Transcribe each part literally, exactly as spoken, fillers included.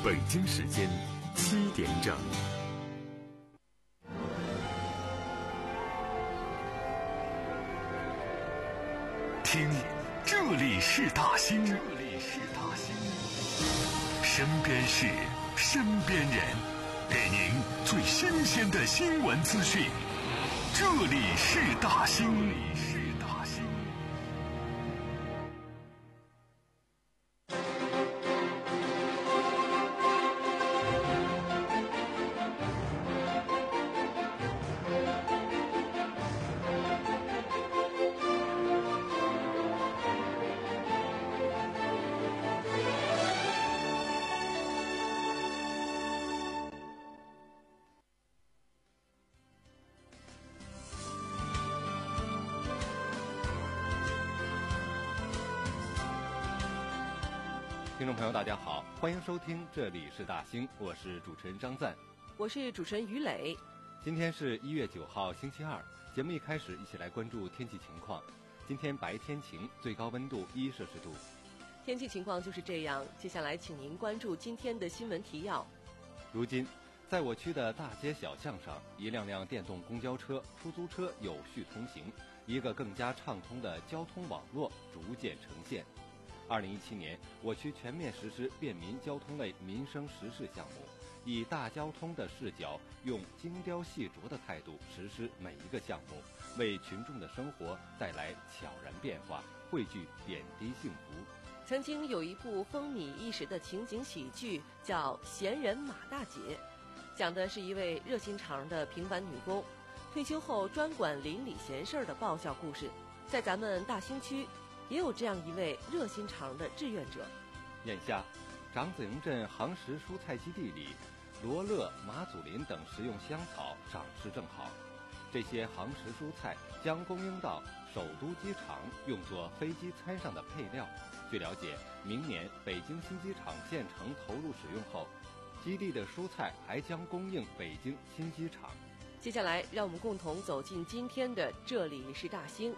北京时间七点整。听，这里是大兴，这里是大兴，身边事，身边人，给您最新鲜的新闻资讯。这里是大兴，这里是大兴。 听众朋友大家好，欢迎收听这里是大兴，我是主持人张赞， 我是主持人于磊。 今天是一月九号星期二，节目一开始一起来关注天气情况。今天白天晴，最高温度一摄氏度。 天气情况就是这样，接下来请您关注今天的新闻提要。 如今在我区的大街小巷上，一辆辆电动公交车、出租车有序通行，一个更加畅通的交通网络逐渐呈现。二零一七年，我区全面实施便民交通类民生实事项目，以大交通的视角，用精雕细琢的态度实施每一个项目，为群众的生活带来悄然变化，汇聚点滴幸福。 曾经有一部风靡一时的情景喜剧叫《闲人马大姐》，讲的是一位热心肠的平凡女工，退休后专管邻里闲事儿的爆笑故事。在咱们大兴区也有这样一位热心肠的志愿者。 眼下，长子营镇杭实蔬菜基地里，罗勒、马祖林等食用香草长势正好。这些杭实蔬菜将供应到首都机场，用作飞机餐上的配料。据了解，明年北京新机场建成投入使用后，基地的蔬菜还将供应北京新机场。 接下来，让我们共同走进今天的这里是大兴。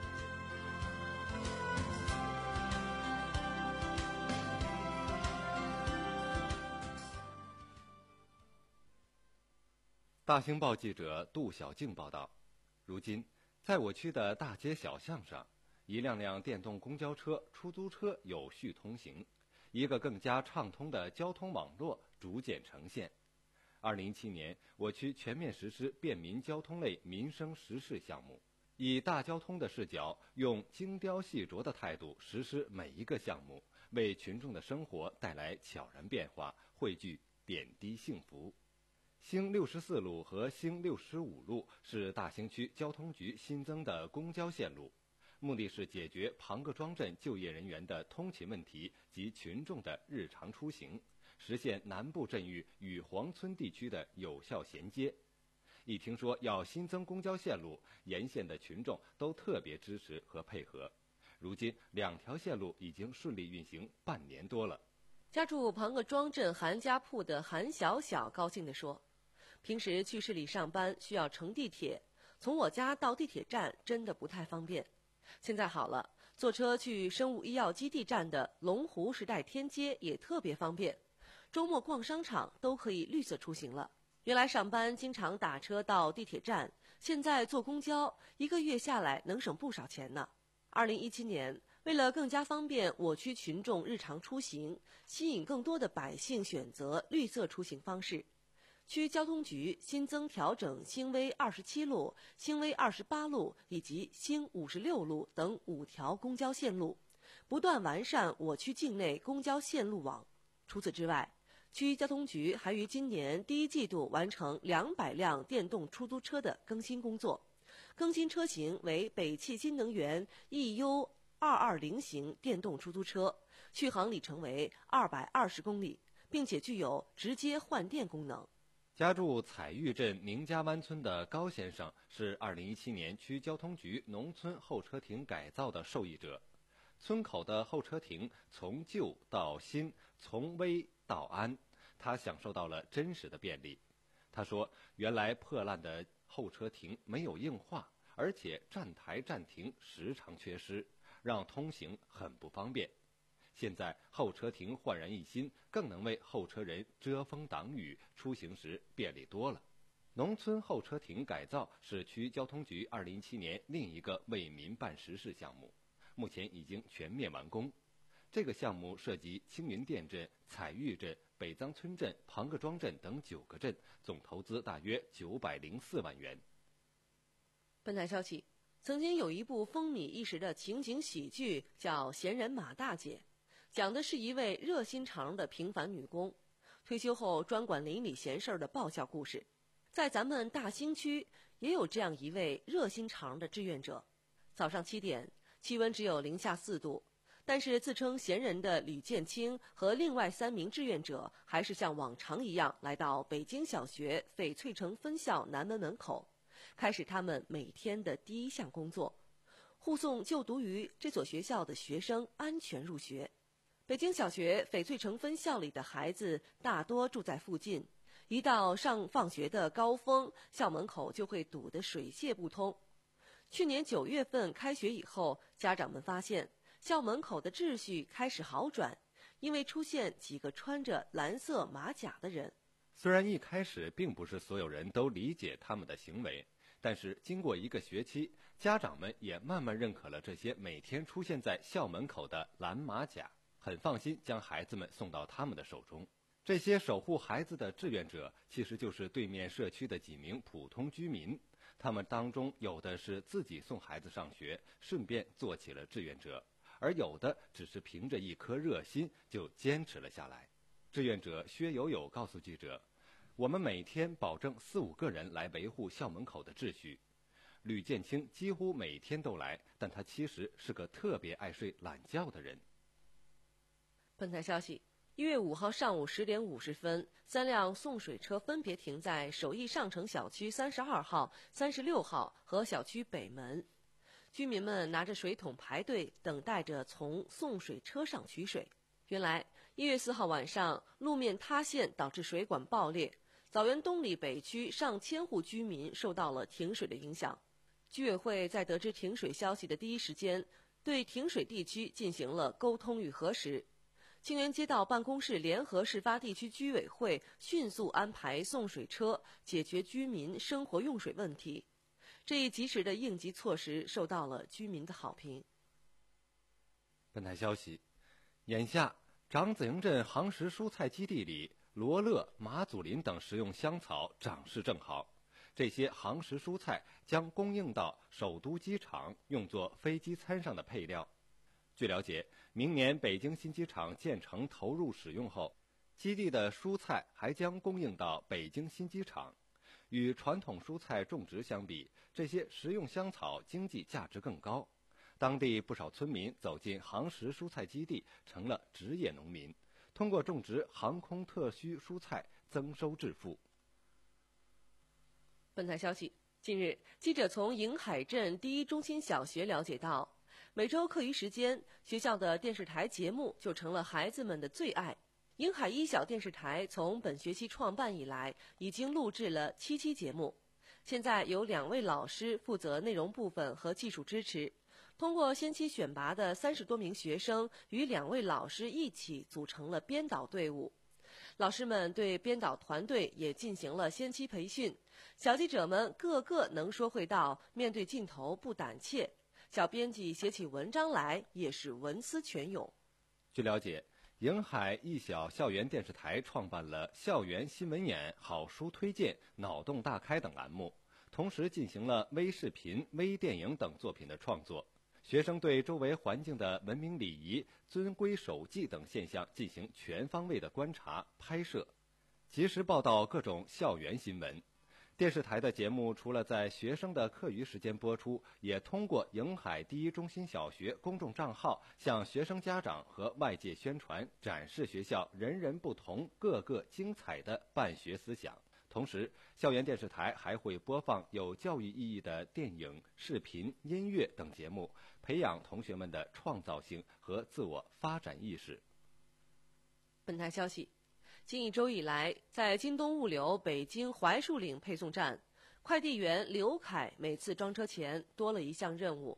大兴报记者杜小静报道，如今在我区的大街小巷上，一辆辆电动公交车、出租车有序通行，一个更加畅通的交通网络逐渐呈现。二零一七年，我区全面实施便民交通类民生实事项目，以大交通的视角，用精雕细琢的态度实施每一个项目，为群众的生活带来悄然变化，汇聚点滴幸福。兴六十四路和兴六十五路是大兴区交通局新增的公交线路，目的是解决庞各庄镇就业人员的通勤问题及群众的日常出行，实现南部镇域与黄村地区的有效衔接。一听说要新增公交线路，沿线的群众都特别支持和配合。如今两条线路已经顺利运行半年多了。 家住庞各庄镇韩家铺的韩小小高兴地说，平时去市里上班需要乘地铁，从我家到地铁站真的不太方便。现在好了，坐车去生物医药基地站的龙湖时代天街也特别方便，周末逛商场都可以绿色出行了。原来上班经常打车到地铁站，现在坐公交一个月下来能省不少钱呢。二零一七年，为了更加方便我区群众日常出行，吸引更多的百姓选择绿色出行方式，区交通局新增调整兴威二十七路、兴威二十八路以及兴五十六路等五条公交线路，不断完善我区境内公交线路网。除此之外，区交通局还于今年第一季度完成两百辆电动出租车的更新工作，更新车型为北汽新能源 E U 二二零型电动出租车，续航里程为二百二十公里，并且具有直接换电功能。 家住彩玉镇宁家湾村的高先生是二零一七年区交通局农村候车亭改造的受益者。村口的候车亭从旧到新，从危到安，他享受到了真实的便利。他说，原来破烂的候车亭没有硬化，而且站台站亭时常缺失，让通行很不方便。 现在候车亭焕然一新，更能为候车人遮风挡雨，出行时便利多了。农村候车亭改造是区交通局二零一七年另一个为民办实事项目，目前已经全面完工。这个项目涉及青云店镇、彩玉镇、北藏村镇、庞各庄镇等九个镇，总投资大约九百零四万元。 本台消息，曾经有一部风靡一时的情景喜剧叫《闲人马大姐》，讲的是一位热心肠的平凡女工，退休后专管邻里闲事儿的爆笑故事。在咱们大兴区也有这样一位热心肠的志愿者。早上七点，气温只有零下四度，但是自称闲人的吕建清和另外三名志愿者还是像往常一样来到北京小学翡翠城分校南门门口，开始他们每天的第一项工作，护送就读于这所学校的学生安全入学。北京小学翡翠城分校里的孩子大多住在附近，一到上放学的高峰，校门口就会堵得水泄不通。去年九月份开学以后，家长们发现校门口的秩序开始好转，因为出现几个穿着蓝色马甲的人。 虽然一开始并不是所有人都理解他们的行为，但是经过一个学期，家长们也慢慢认可了这些每天出现在校门口的蓝马甲，很放心将孩子们送到他们的手中。这些守护孩子的志愿者其实就是对面社区的几名普通居民，他们当中有的是自己送孩子上学，顺便做起了志愿者，而有的只是凭着一颗热心就坚持了下来。志愿者薛友友告诉记者，我们每天保证四五个人来维护校门口的秩序。吕建清几乎每天都来，但他其实是个特别爱睡懒觉的人。 本台消息，一月五号上午十点五十分，三辆送水车分别停在首义上城小区三十二号、三十六号和小区北门。居民们拿着水桶排队，等待着从送水车上取水。原来，一月四号晚上，路面塌陷导致水管爆裂，枣园东里北区上千户居民受到了停水的影响。居委会在得知停水消息的第一时间，对停水地区进行了沟通与核实。清源街道办公室联合事发地区居委会迅速安排送水车，解决居民生活用水问题。这一及时的应急措施受到了居民的好评。 本台消息，眼下长子营镇杭实蔬菜基地里，罗勒、马祖林等食用香草长势正好。这些杭实蔬菜将供应到首都机场，用作飞机餐上的配料。据了解，明年北京新机场建成投入使用后，基地的蔬菜还将供应到北京新机场。与传统蔬菜种植相比，这些食用香草经济价值更高。当地不少村民走进杭实蔬菜基地，成了职业农民，通过种植航空特需蔬菜增收致富。 本台消息，近日，记者从营海镇第一中心小学了解到，每周课余时间，学校的电视台节目就成了孩子们的最爱。营海一小电视台从本学期创办以来，已经录制了七期节目。现在有两位老师负责内容部分和技术支持，通过先期选拔的三十多名学生，与两位老师一起组成了编导队伍。老师们对编导团队也进行了先期培训，小记者们个个能说会道，面对镜头不胆怯。小编辑写起文章来也是文思泉涌。 据了解，营海一小校园电视台创办了校园新闻眼、好书推荐、脑洞大开等栏目，同时进行了微视频、微电影等作品的创作。学生对周围环境的文明礼仪、遵规守纪等现象进行全方位的观察、拍摄，及时报道各种校园新闻。电视台的节目除了在学生的课余时间播出，也通过营海第一中心小学公众账号向学生家长和外界宣传，展示学校人人不同、个个精彩的办学思想。同时，校园电视台还会播放有教育意义的电影、视频、音乐等节目，培养同学们的创造性和自我发展意识。 本台消息，近一周以来，在京东物流北京槐树岭配送站，快递员刘凯每次装车前多了一项任务，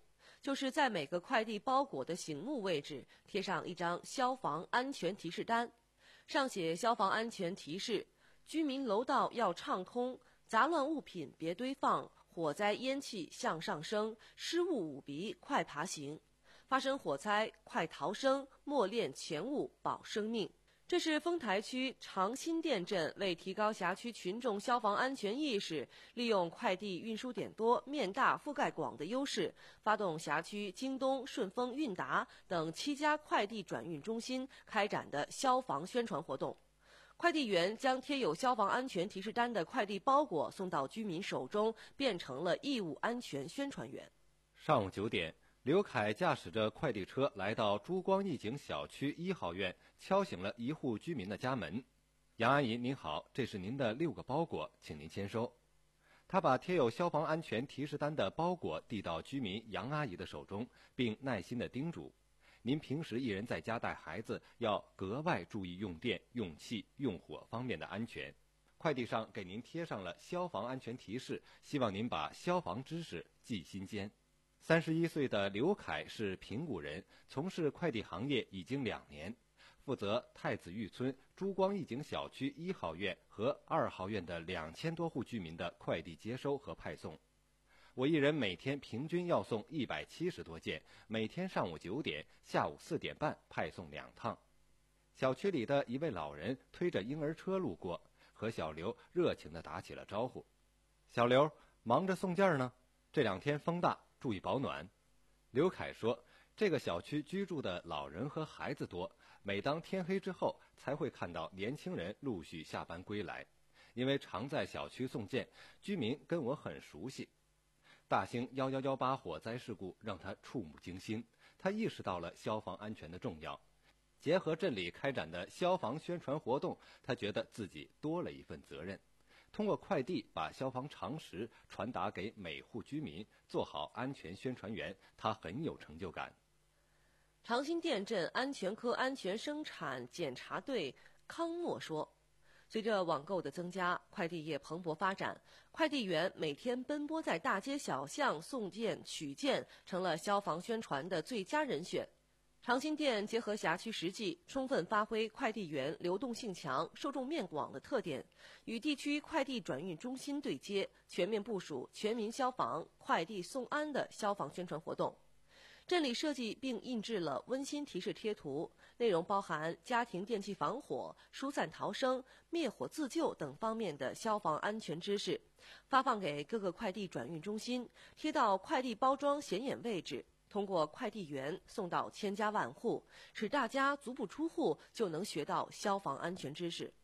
就是在每个快递包裹的醒目位置贴上一张消防安全提示单，上写消防安全提示：居民楼道要畅通，杂乱物品别堆放，火灾烟气向上升，失物捂鼻快爬行，发生火灾快逃生，莫恋前物保生命。这是丰台区长辛店镇为提高辖区群众消防安全意识，利用快递运输点多、面大、覆盖广的优势，发动辖区京东、顺丰、韵达等七家快递转运中心开展的消防宣传活动。快递员将贴有消防安全提示单的快递包裹送到居民手中，变成了义务安全宣传员。 上午九点，刘凯驾驶着快递车来到珠光一景小区一号院，敲醒了一户居民的家门。杨阿姨您好，这是您的六个包裹，请您签收。他把贴有消防安全提示单的包裹递到居民杨阿姨的手中，并耐心地叮嘱：您平时一人在家带孩子，要格外注意用电、用气、用火方面的安全。快递上给您贴上了消防安全提示，希望您把消防知识记心间。三十一岁的刘凯是平谷人，从事快递行业已经两年，负责太子峪村珠光一景小区一号院和二号院的两千多户居民的快递接收和派送。我一人每天平均要送一百七十多件，每天上午九点、下午四点半派送两趟。小区里的一位老人推着婴儿车路过，和小刘热情地打起了招呼：小刘，忙着送件呢，这两天风大，注意保暖。刘凯说，这个小区居住的老人和孩子多，每当天黑之后才会看到年轻人陆续下班归来。因为常在小区送件，居民跟我很熟悉。大兴一一一八火灾事故让他触目惊心，他意识到了消防安全的重要。结合镇里开展的消防宣传活动，他觉得自己多了一份责任。通过快递把消防常识传达给每户居民，做好安全宣传员，他很有成就感。 长辛店镇安全科安全生产检查队康默说，随着网购的增加，快递业蓬勃发展，快递员每天奔波在大街小巷送件取件，成了消防宣传的最佳人选。长辛店结合辖区实际，充分发挥快递员流动性强、受众面广的特点，与地区快递转运中心对接，全面部署全民消防、快递送安的消防宣传活动。镇里设计并印制了温馨提示贴图，内容包含家庭电器防火、疏散逃生、灭火自救等方面的消防安全知识，发放给各个快递转运中心，贴到快递包装显眼位置，通过快递员送到千家万户，使大家足不出户就能学到消防安全知识。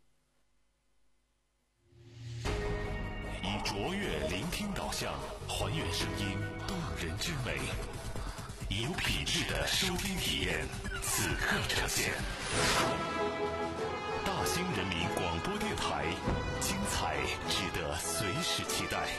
以卓越聆听导向，还原声音动人之美，以有品质的收听体验，此刻呈现。大兴人民广播电台，精彩值得随时期待。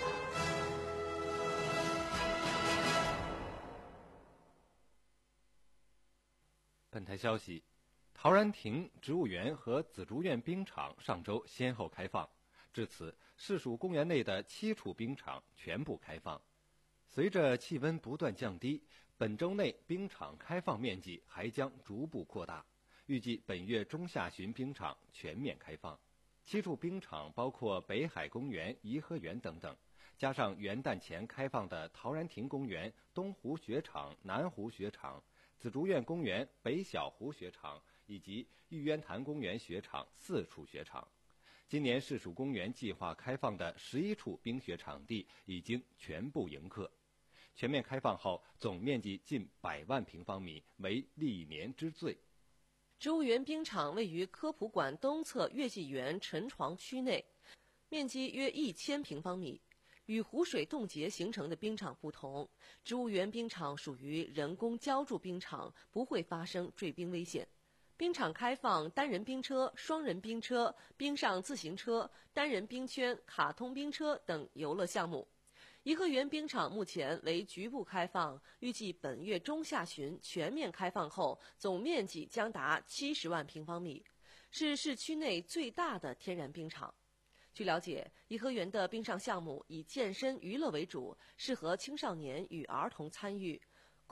本台消息，陶然亭植物园和紫竹院冰场上周先后开放，至此市属公园内的七处冰场全部开放。随着气温不断降低，本周内冰场开放面积还将逐步扩大，预计本月中下旬冰场全面开放。七处冰场包括北海公园、颐和园等等，加上元旦前开放的陶然亭公园、东湖雪场、南湖雪场、紫竹院公园、北小湖雪场以及玉渊潭公园雪场四处雪场。今年市属公园计划开放的十一处冰雪场地已经全部迎客。全面开放后，总面积近百万平方米，为历年之最。 植物园冰场位于科普馆东侧月季园沉床区内，面积约一千平方米。与湖水冻结形成的冰场不同，植物园冰场属于人工浇筑冰场，不会发生坠冰危险。冰场开放单人冰车、双人冰车、冰上自行车、单人冰圈、卡通冰车等游乐项目。颐和园冰场目前为局部开放，预计本月中下旬全面开放后，总面积将达七十万平方米，是市区内最大的天然冰场。据了解，颐和园的冰上项目以健身娱乐为主，适合青少年与儿童参与。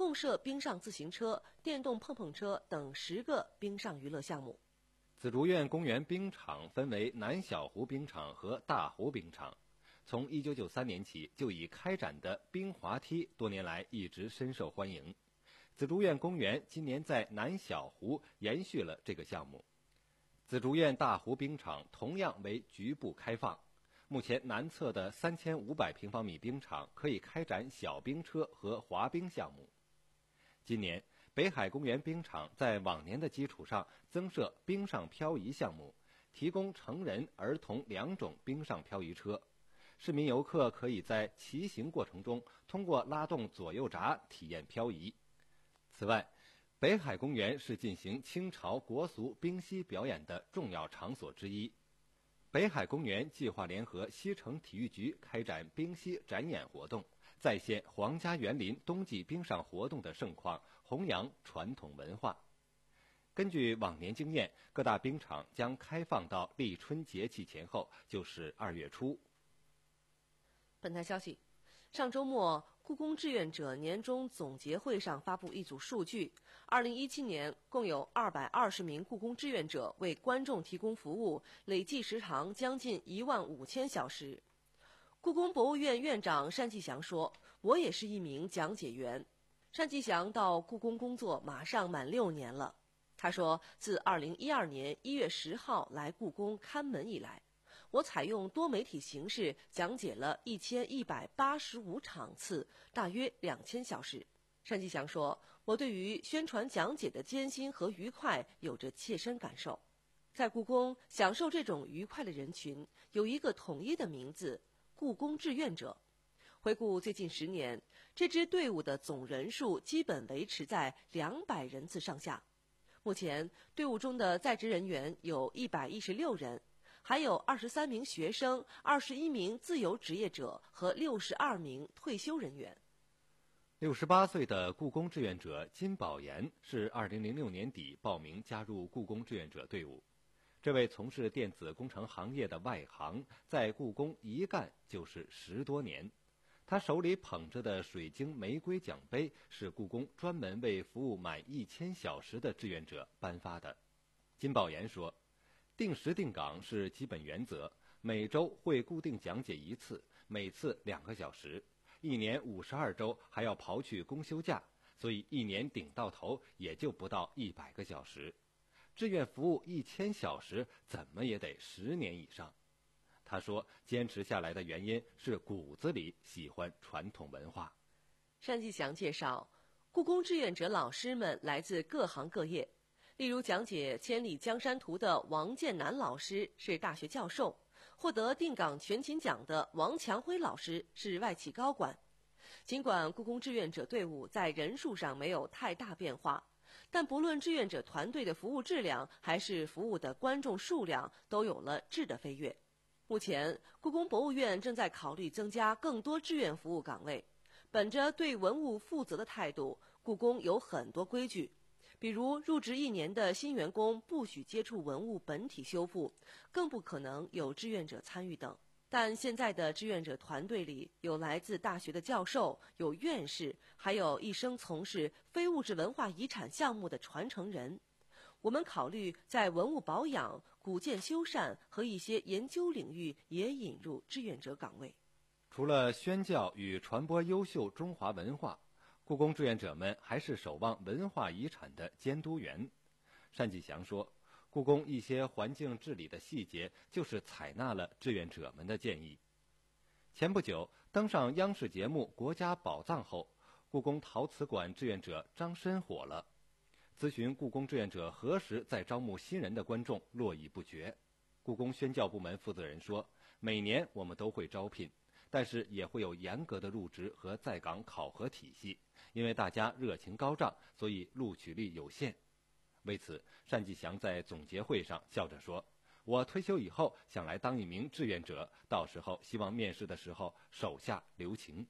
共设冰上自行车、电动碰碰车等十个冰上娱乐项目。 紫竹院公园冰场分为南小湖冰场和大湖冰场，从一九九三年起就已开展的冰滑梯，多年来一直深受欢迎。紫竹院公园今年在南小湖延续了这个项目。紫竹院大湖冰场同样为局部开放，目前南侧的三千五百平方米冰场可以开展小冰车和滑冰项目。今年北海公园冰场在往年的基础上增设冰上漂移项目，提供成人、儿童两种冰上漂移车。市民游客可以在骑行过程中通过拉动左右闸体验漂移。此外，北海公园是进行清朝国俗冰嬉表演的重要场所之一。北海公园计划联合西城体育局开展冰嬉展演活动，再现皇家园林冬季冰上活动的盛况，弘扬传统文化。根据往年经验，各大冰场将开放到立春节气前后，就是二月初。 本台消息，上周末，故宫志愿者年终总结会上发布一组数据：二零一七年共有二百二十名故宫志愿者为观众提供服务，累计时长将近一万五千小时。故宫博物院院长单霁翔说：“我也是一名讲解员。”单霁翔到故宫工作马上满六年了。他说：“自二零一二年一月十号来故宫看门以来，我采用多媒体形式讲解了一千一百八十五场次，大约两千小时。”单霁翔说：“我对于宣传讲解的艰辛和愉快有着切身感受。在故宫享受这种愉快的人群，有一个统一的名字——故宫志愿者。回顾最近十年，这支队伍的总人数基本维持在两百人次上下。目前，队伍中的在职人员有一百一十六人。”还有二十三名学生、二十一名自由职业者和六十二名退休人员。 六十八岁的故宫志愿者金宝妍是二零零六年底报名加入故宫志愿者队伍。这位从事电子工程行业的外行，在故宫一干就是十多年。他手里捧着的水晶玫瑰奖杯是故宫专门为服务满一千小时的志愿者颁发的。金宝妍说：“定时定岗是基本原则，每周会固定讲解一次，每次两个小时，一年五十二周还要刨去公休假，所以一年顶到头也就不到一百个小时。志愿服务一千小时，怎么也得十年以上。”他说，坚持下来的原因是骨子里喜欢传统文化。 单霁翔介绍，故宫志愿者老师们来自各行各业。例如讲解《千里江山图》的王建南老师是大学教授，获得定岗全勤奖的王强辉老师是外企高管。尽管故宫志愿者队伍在人数上没有太大变化，但不论志愿者团队的服务质量还是服务的观众数量，都有了质的飞跃。目前，故宫博物院正在考虑增加更多志愿服务岗位。本着对文物负责的态度，故宫有很多规矩。比如入职一年的新员工不许接触文物本体修复，更不可能有志愿者参与等。但现在的志愿者团队里有来自大学的教授，有院士，还有一生从事非物质文化遗产项目的传承人。我们考虑在文物保养、古建修缮和一些研究领域也引入志愿者岗位。 除了宣教与传播优秀中华文化，故宫志愿者们还是守望文化遗产的监督员。单霁翔说，故宫一些环境治理的细节就是采纳了志愿者们的建议。前不久登上央视节目《国家宝藏》后，故宫陶瓷馆志愿者张申火了。咨询故宫志愿者何时在招募新人的观众络绎不绝。故宫宣教部门负责人说，每年我们都会招聘，但是也会有严格的入职和在岗考核体系，因为大家热情高涨，所以录取率有限。为此，单霁翔在总结会上笑着说，我退休以后想来当一名志愿者，到时候希望面试的时候手下留情。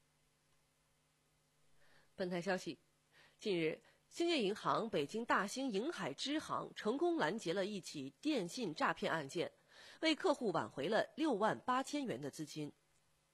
本台消息，近日兴业银行北京大兴银海支行成功拦截了一起电信诈骗案件，为客户挽回了六万八千元的资金。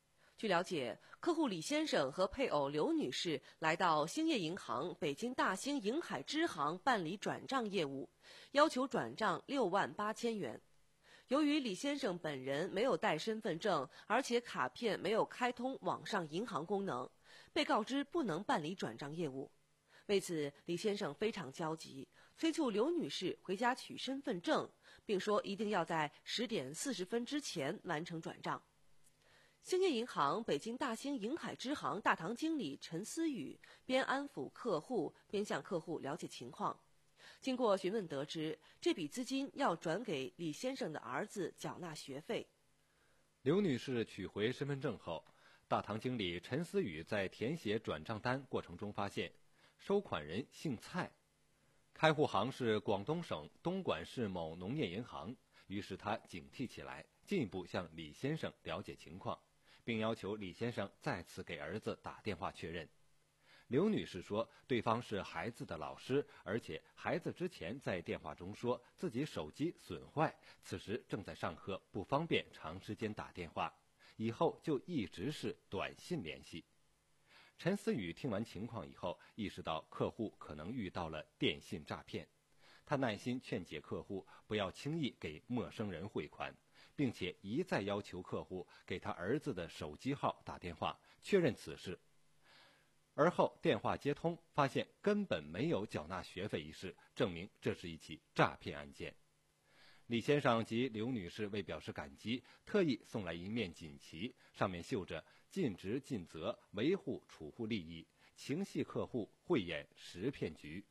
据了解，客户李先生和配偶刘女士来到兴业银行北京大兴银海支行办理转账业务，要求转账六万八千元。由于李先生本人没有带身份证，而且卡片没有开通网上银行功能，被告知不能办理转账业务。为此，李先生非常焦急，催促刘女士回家取身份证，并说一定要在十点四十分之前完成转账。兴业银行北京大兴银海支行大堂经理陈思雨边安抚客户，边向客户了解情况。经过询问得知，这笔资金要转给李先生的儿子缴纳学费。 刘女士取回身份证后，大堂经理陈思雨在填写转账单过程中发现，收款人姓蔡，开户行是广东省东莞市某农业银行，于是他警惕起来，进一步向李先生了解情况，并要求李先生再次给儿子打电话确认。刘女士说，对方是孩子的老师，而且孩子之前在电话中说自己手机损坏，此时正在上课，不方便长时间打电话，以后就一直是短信联系。陈思雨听完情况以后，意识到客户可能遇到了电信诈骗，他耐心劝解客户不要轻易给陌生人汇款，并且一再要求客户给他儿子的手机号打电话确认此事。而后电话接通，发现根本没有缴纳学费一事，证明这是一起诈骗案件。李先生及刘女士为表示感激，特意送来一面锦旗，上面绣着尽职尽责，维护储户利益，情系客户，慧眼识骗局。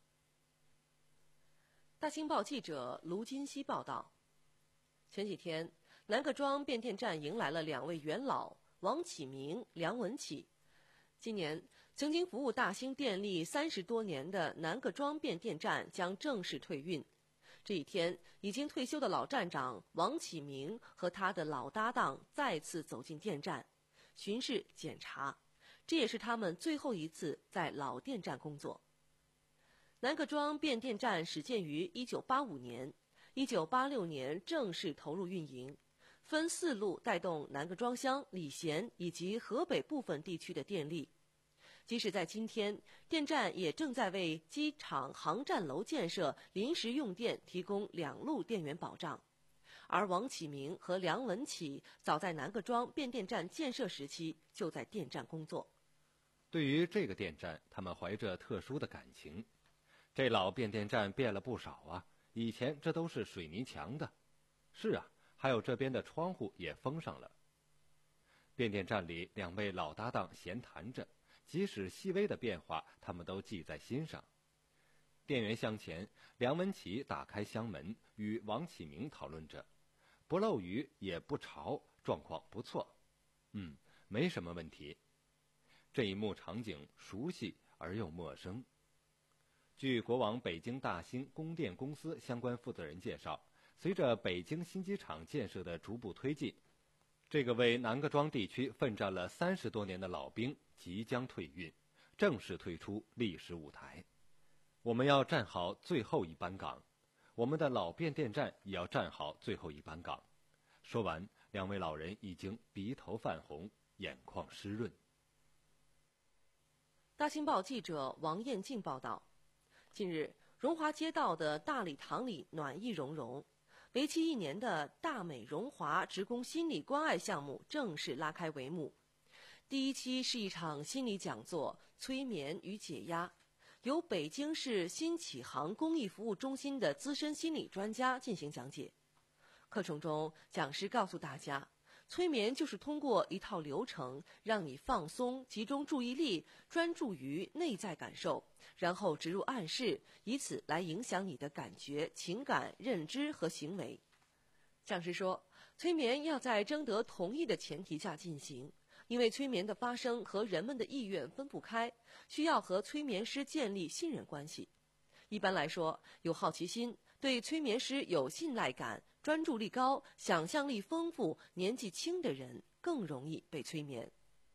大新报记者卢金熙报道，前几天南各庄变电站迎来了两位元老王启明、梁文启。今年曾经服务大兴电力三十多年的南各庄变电站将正式退运。这一天，已经退休的老站长王启明和他的老搭档再次走进电站，巡视检查，这也是他们最后一次在老电站工作。南各庄变电站始建于一九八五年，一九八六年正式投入运营，分四路带动南各庄乡、礼贤以及河北部分地区的电力。即使在今天，电站也正在为机场航站楼建设临时用电提供两路电源保障。而王启明和梁文启早在南各庄变电站建设时期就在电站工作。 对于这个电站，他们怀着特殊的感情。这老变电站变了不少啊，以前这都是水泥墙的。是啊，还有这边的窗户也封上了。变电站里两位老搭档闲谈着，即使细微的变化，他们都记在心上。电源箱前，梁文启打开箱门，与王启明讨论着，不漏雨也不潮，状况不错。嗯，没什么问题。这一幕场景熟悉而又陌生。据国网北京大兴供电公司相关负责人介绍，随着北京新机场建设的逐步推进，这个为南各庄地区奋战了三十多年的老兵即将退运，正式退出历史舞台。我们要站好最后一班岗，我们的老变电站也要站好最后一班岗。说完，两位老人已经鼻头泛红，眼眶湿润。 大新报记者王艳静报道，近日，荣华街道的大礼堂里暖意融融，为期一年的大美荣华职工心理关爱项目正式拉开帷幕。第一期是一场心理讲座，催眠与解压，由北京市新启航公益服务中心的资深心理专家进行讲解。课程中，讲师告诉大家，催眠就是通过一套流程，让你放松，集中注意力，专注于内在感受，然后植入暗示，以此来影响你的感觉、情感、认知和行为。讲师说，催眠要在征得同意的前提下进行，因为催眠的发生和人们的意愿分不开，需要和催眠师建立信任关系。一般来说，有好奇心、对催眠师有信赖感、专注力高、想象力丰富、年纪轻的人更容易被催眠。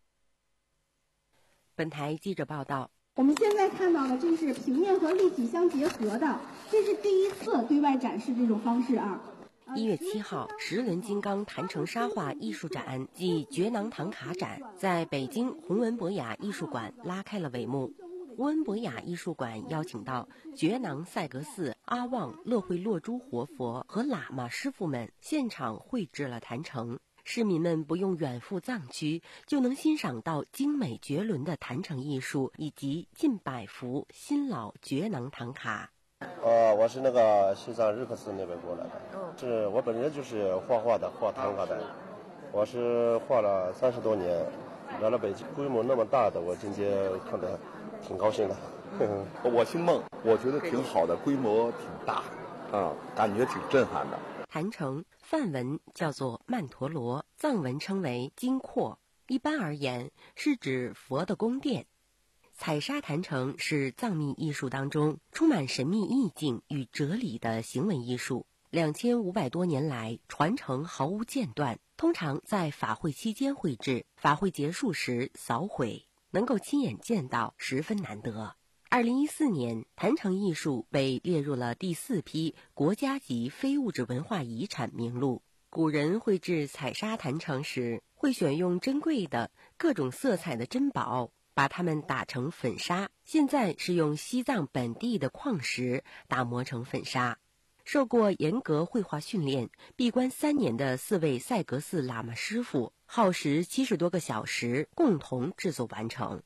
本台记者报道， 我们现在看到的这是平面和立体相结合的，这是第一次对外展示这种方式啊。 一月七号，十轮金刚坛城沙画艺术展暨珏囊唐卡展在北京弘文博雅艺术馆拉开了帷幕。弘文博雅艺术馆邀请到珏囊赛格寺阿旺乐会洛珠活佛和喇嘛师傅们现场绘制了坛城，市民们不用远赴藏区就能欣赏到精美绝伦的坛城艺术以及近百幅新老珏囊唐卡。 呃，我是那个西藏日喀寺那边过来的，是我本人就是画画的，画唐卡的，我是画了三十多年，来了北京，规模那么大的，我今天看得挺高兴的。 我姓孟，我觉得挺好的，规模挺大，啊、嗯，感觉挺震撼的。 坛城梵文叫做曼陀罗，藏文称为金廓，一般而言是指佛的宫殿。采砂坛城是藏密艺术当中充满神秘意境与哲理的行为艺术，两千五百多年来传承毫无间断，通常在法会期间绘制，法会结束时扫毁，能够亲眼见到十分难得。二零一四年，坛城艺术被列入了第四批国家级非物质文化遗产名录。古人绘制采砂坛城时，会选用珍贵的各种色彩的珍宝，把它们打成粉砂，现在是用西藏本地的矿石打磨成粉砂。受过严格绘画训练、闭关三年的四位赛格寺喇嘛师傅，耗时七十多个小时，共同制作完成。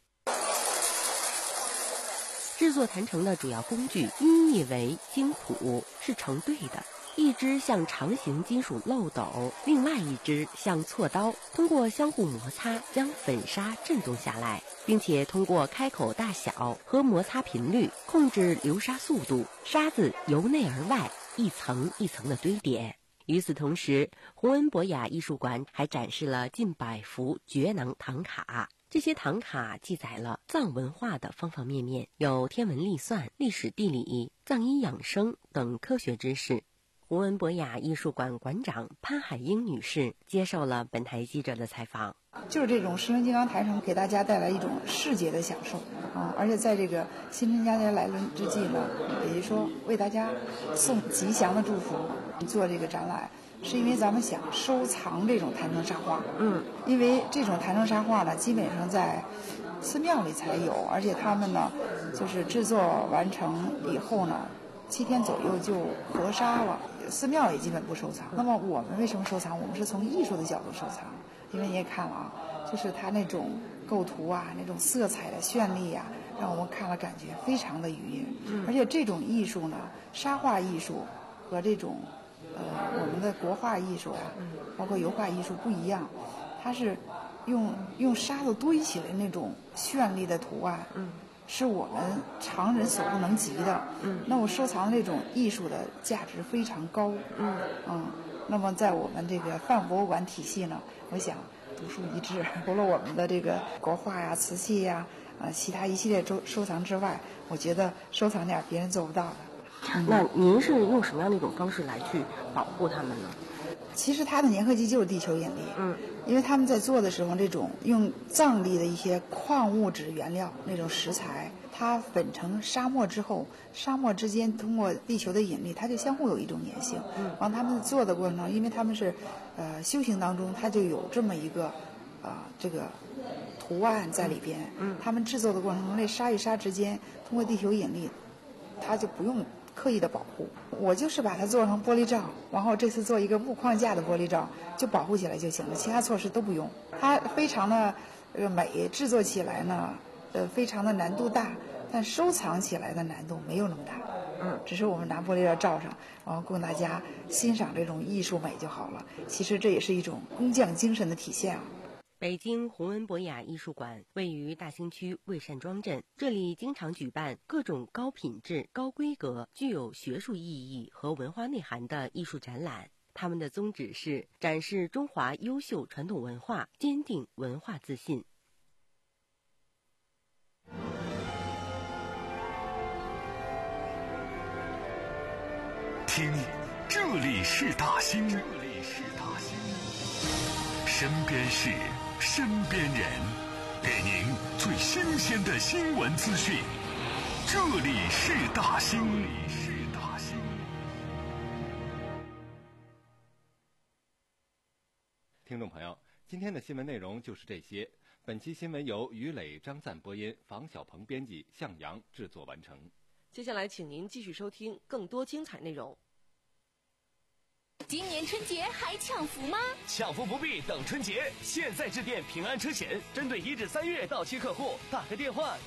制作坛城的主要工具音译为金杵，是成对的。一只像长形金属漏斗，另外一只像锉刀，通过相互摩擦将粉砂震动下来，并且通过开口大小和摩擦频率控制流沙速度，沙子由内而外一层一层的堆叠。与此同时，弘文博雅艺术馆还展示了近百幅珏囊唐卡。这些唐卡记载了藏文化的方方面面，有天文历算、历史地理、藏医养生等科学知识。弘文博雅艺术馆馆长潘海英女士接受了本台记者的采访。 就是这种十轮金刚坛城给大家带来一种视觉的享受啊，而且在这个新春佳节来临之际呢，也就是说为大家送吉祥的祝福，做这个展览是因为咱们想收藏这种坛城沙画。嗯，因为这种坛城沙画呢，基本上在寺庙里才有，而且他们呢，就是制作完成以后呢，七天左右就合沙了，寺庙也基本不收藏。那么我们为什么收藏？我们是从艺术的角度收藏，因为你也看了啊，就是它那种构图啊，那种色彩的绚丽啊，让我们看了感觉非常的愉悦。嗯，而且这种艺术呢，沙画艺术和这种呃我们的国画艺术啊，包括油画艺术不一样，它是用用沙子堆起来那种绚丽的图案。嗯。是我们常人所不能及的。嗯，那我收藏这种艺术的价值非常高。嗯嗯，那么在我们这个梵博物馆体系呢，我想独树一帜。除了我们的这个国画呀、瓷器呀、呃其他一系列收收藏之外，我觉得收藏点别人做不到的。 嗯、那您是用什么样的一种方式来去保护它们呢？ 其实它的粘合剂就是地球引力。嗯，因为他们在做的时候，这种用藏地的一些矿物质原料那种石材，它粉成沙漠之后，沙漠之间通过地球的引力，它就相互有一种粘性。嗯，完他们做的过程中，因为他们是呃修行当中，它就有这么一个啊、呃、这个图案在里边。嗯，他们制作的过程中，那沙与沙之间通过地球引力，它就不用刻意的保护。我就是把它做成玻璃罩，然后这次做一个木框架的玻璃罩，就保护起来就行了，其他措施都不用。它非常的呃美，制作起来呢呃非常的难度大，但收藏起来的难度没有那么大。嗯，只是我们拿玻璃罩罩上，然后供大家欣赏这种艺术美就好了。其实这也是一种工匠精神的体现啊。 北京弘文博雅艺术馆位于大兴区蔚善庄镇，这里经常举办各种高品质、高规格、具有学术意义和文化内涵的艺术展览。他们的宗旨是展示中华优秀传统文化，坚定文化自信。 听，这里是大兴，这里是大兴，身边事。身边人，给您最新鲜的新闻资讯。这里是大兴。 听众朋友，今天的新闻内容就是这些。本期新闻由于磊、张赞播音，房小鹏编辑，向阳制作完成。 接下来，请您继续收听更多精彩内容。 今年春节还抢福吗？ 抢福不必等春节，现在致电平安车险，针对一至三月到期客户，打个电话